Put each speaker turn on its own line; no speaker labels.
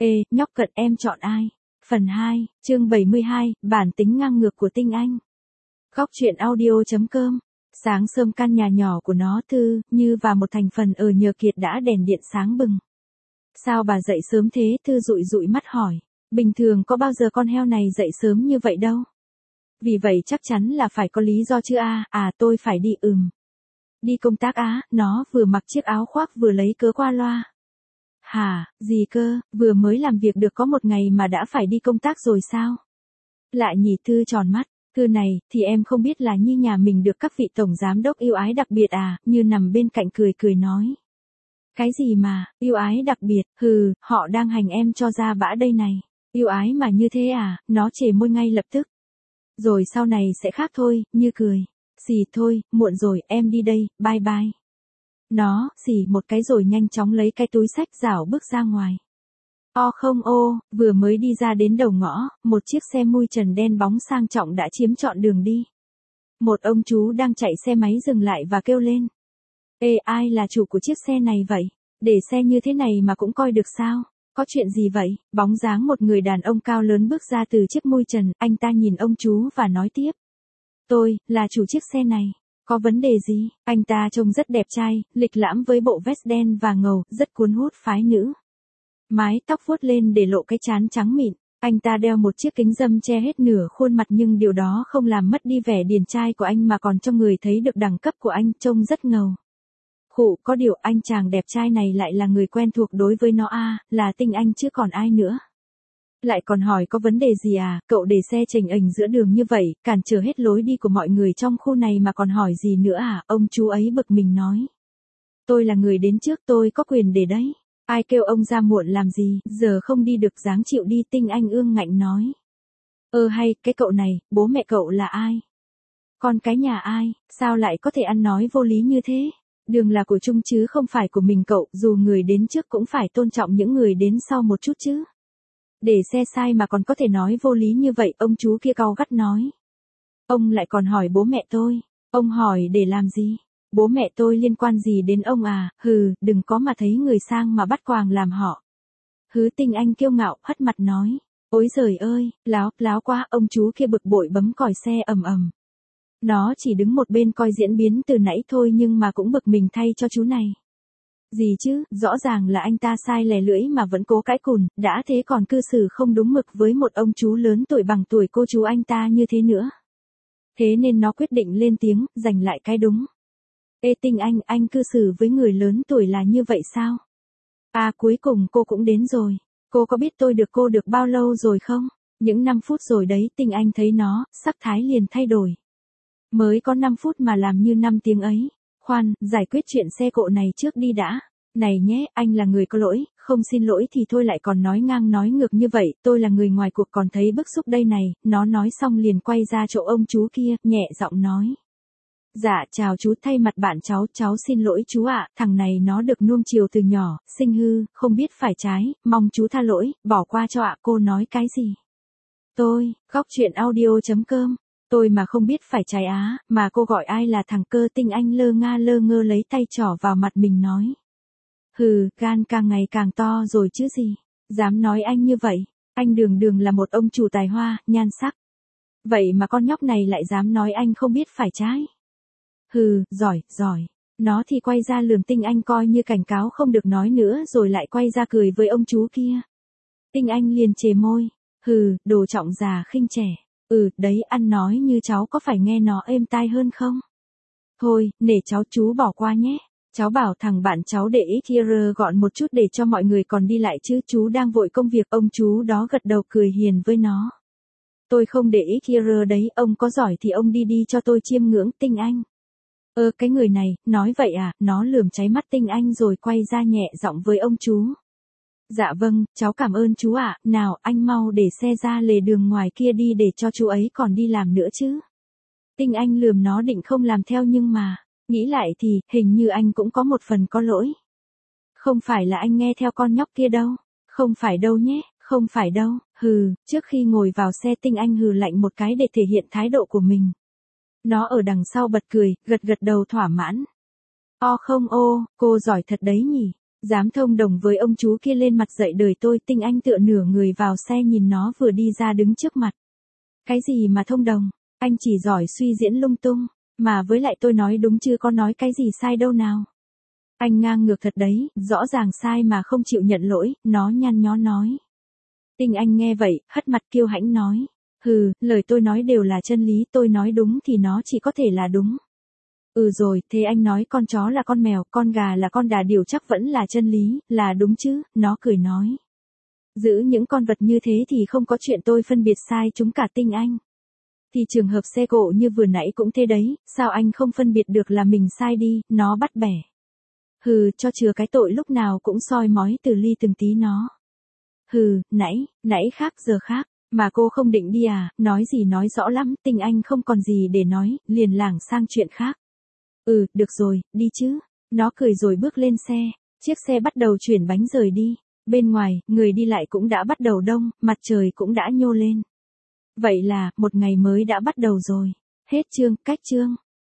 Ê, nhóc cận em chọn ai? Phần 2, chương 72, bản tính ngang ngược của Tinh Anh. Góc truyện audio.com. Sáng sớm căn nhà nhỏ của nó Thư, Như và một thành phần ở nhờ kiệt đã đèn điện sáng bừng. Sao bà dậy sớm thế? Thư dụi dụi mắt hỏi. Bình thường có bao giờ con heo này dậy sớm như vậy đâu. Vì vậy chắc chắn là phải có lý do chứ tôi phải đi Đi công tác nó vừa mặc chiếc áo khoác vừa lấy cớ qua loa. Hả, gì cơ, vừa mới làm việc được có một ngày mà đã phải đi công tác rồi sao? Lại nhỉ? Thư tròn mắt, Thư này, thì em không biết là Như nhà mình được các vị tổng giám đốc yêu ái đặc biệt Như nằm bên cạnh cười cười nói. Cái gì mà, yêu ái đặc biệt, họ đang hành em cho ra bã đây này. Yêu ái mà như thế nó chề môi ngay lập tức. Rồi sau này sẽ khác thôi, Như cười. Xì thôi, muộn rồi, em đi đây, bye bye. Nó, xì một cái rồi nhanh chóng lấy cái túi xách rảo bước ra ngoài. Vừa mới đi ra đến đầu ngõ, một chiếc xe mui trần đen bóng sang trọng đã chiếm trọn đường đi. Một ông chú đang chạy xe máy dừng lại và kêu lên. Ê, ai là chủ của chiếc xe này vậy? Để xe như thế này mà cũng coi được sao? Có chuyện gì vậy? Bóng dáng một người đàn ông cao lớn bước ra từ chiếc mui trần, anh ta nhìn ông chú và nói tiếp. Tôi, là chủ chiếc xe này. Có vấn đề gì? Anh ta trông rất đẹp trai, lịch lãm với bộ vest đen và ngầu, rất cuốn hút phái nữ. Mái tóc vuốt lên để lộ cái trán trắng mịn. Anh ta đeo một chiếc kính râm che hết nửa khuôn mặt nhưng điều đó không làm mất đi vẻ điển trai của anh mà còn cho người thấy được đẳng cấp của anh, trông rất ngầu. Có điều anh chàng đẹp trai này lại là người quen thuộc đối với nó là Tinh Anh chứ còn ai nữa. Lại còn hỏi có vấn đề gì cậu để xe chềnh ềnh giữa đường như vậy, cản trở hết lối đi của mọi người trong khu này mà còn hỏi gì nữa ông chú ấy bực mình nói. Tôi là người đến trước, tôi có quyền để đấy. Ai kêu ông ra muộn làm gì, giờ không đi được dáng chịu đi, Tinh Anh ương ngạnh nói. Hay, cái cậu này, bố mẹ cậu là ai? Con cái nhà ai, sao lại có thể ăn nói vô lý như thế? Đường là của chung chứ không phải của mình cậu, dù người đến trước cũng phải tôn trọng những người đến sau một chút chứ. Để xe sai mà còn có thể nói vô lý như vậy, ông chú kia cau gắt nói. Ông lại còn hỏi bố mẹ tôi, ông hỏi để làm gì? Bố mẹ tôi liên quan gì đến ông đừng có mà thấy người sang mà bắt quàng làm họ. Tinh Anh kiêu ngạo, hất mặt nói. Ôi giời ơi, láo quá, ông chú kia bực bội bấm còi xe ầm. Nó chỉ đứng một bên coi diễn biến từ nãy thôi nhưng mà cũng bực mình thay cho chú này. Gì chứ, rõ ràng là anh ta sai lè lưỡi mà vẫn cố cãi cùn, đã thế còn cư xử không đúng mực với một ông chú lớn tuổi bằng tuổi cô chú anh ta như thế nữa. Thế nên nó quyết định lên tiếng, giành lại cái đúng. Ê Tinh anh cư xử với người lớn tuổi là như vậy sao? Cuối cùng cô cũng đến rồi. Cô có biết tôi được cô được bao lâu rồi không? Những 5 phút rồi đấy. Tinh Anh thấy nó, sắc thái liền thay đổi. Mới có 5 phút mà làm như 5 tiếng ấy. Khoan, giải quyết chuyện xe cộ này trước đi đã. Này nhé, anh là người có lỗi, không xin lỗi thì thôi lại còn nói ngang nói ngược như vậy, tôi là người ngoài cuộc còn thấy bức xúc đây này. Nó nói xong liền quay ra chỗ ông chú kia, nhẹ giọng nói. Dạ chào chú, thay mặt bạn cháu xin lỗi chú ạ, thằng này nó được nuông chiều từ nhỏ, sinh hư, không biết phải trái, mong chú tha lỗi, bỏ qua cho ạ. Cô nói cái gì? Tôi, góc truyện audio.com. Tôi mà không biết phải trái mà cô gọi ai là thằng cơ? Tinh Anh lơ ngơ lấy tay trỏ vào mặt mình nói. Gan càng ngày càng to rồi chứ gì. Dám nói anh như vậy, anh đường là một ông chủ tài hoa, nhan sắc. Vậy mà con nhóc này lại dám nói anh không biết phải trái. Giỏi. Nó thì quay ra lườm Tinh Anh coi như cảnh cáo không được nói nữa rồi lại quay ra cười với ông chú kia. Tinh Anh liền chề môi. Đồ trọng già khinh trẻ. Đấy, ăn nói như cháu có phải nghe nó êm tai hơn không? Thôi, nể cháu, chú bỏ qua nhé. Cháu bảo thằng bạn cháu để ít gọn một chút để cho mọi người còn đi lại chứ, chú đang vội công việc. Ông chú đó gật đầu cười hiền với nó. Tôi không để ít đấy, ông có giỏi thì ông đi cho tôi chiêm ngưỡng. Tinh Anh. Cái người này, nói vậy nó lườm cháy mắt Tinh Anh rồi quay ra nhẹ giọng với ông chú. Dạ vâng, cháu cảm ơn chú ạ, nào anh mau để xe ra lề đường ngoài kia đi để cho chú ấy còn đi làm nữa chứ. Tinh Anh lườm nó định không làm theo nhưng mà, nghĩ lại thì, hình như anh cũng có một phần có lỗi. Không phải là anh nghe theo con nhóc kia đâu, không phải đâu nhé, không phải đâu, trước khi ngồi vào xe Tinh Anh lạnh một cái để thể hiện thái độ của mình. Nó ở đằng sau bật cười, gật đầu thỏa mãn. Cô giỏi thật đấy nhỉ. Dám thông đồng với ông chú kia lên mặt dạy đời tôi. Tinh Anh tựa nửa người vào xe nhìn nó vừa đi ra đứng trước mặt. Cái gì mà thông đồng, anh chỉ giỏi suy diễn lung tung, mà với lại tôi nói đúng chứ có nói cái gì sai đâu nào. Anh ngang ngược thật đấy, rõ ràng sai mà không chịu nhận lỗi, nó nhăn nhó nói. Tinh Anh nghe vậy, hất mặt kiêu hãnh nói. Hừ, lời tôi nói đều là chân lý, tôi nói đúng thì nó chỉ có thể là đúng. Ừ rồi, thế anh nói con chó là con mèo, con gà là con đà điểu chắc vẫn là chân lý, là đúng chứ, nó cười nói. Giữ những con vật như thế thì không có chuyện tôi phân biệt sai chúng cả. Tinh Anh. Thì trường hợp xe cộ như vừa nãy cũng thế đấy, sao anh không phân biệt được là mình sai đi, nó bắt bẻ. Hừ, cho chừa cái tội lúc nào cũng soi mói từ ly từng tí nó. Hừ, nãy khác giờ khác, mà cô không định đi à, nói gì nói rõ lắm. Tinh Anh không còn gì để nói, liền lảng sang chuyện khác. Ừ, được rồi, đi chứ. Nó cười rồi bước lên xe, chiếc xe bắt đầu chuyển bánh rời đi. Bên ngoài, người đi lại cũng đã bắt đầu đông, mặt trời cũng đã nhô lên. Vậy là, một ngày mới đã bắt đầu rồi. Hết chương, cách chương.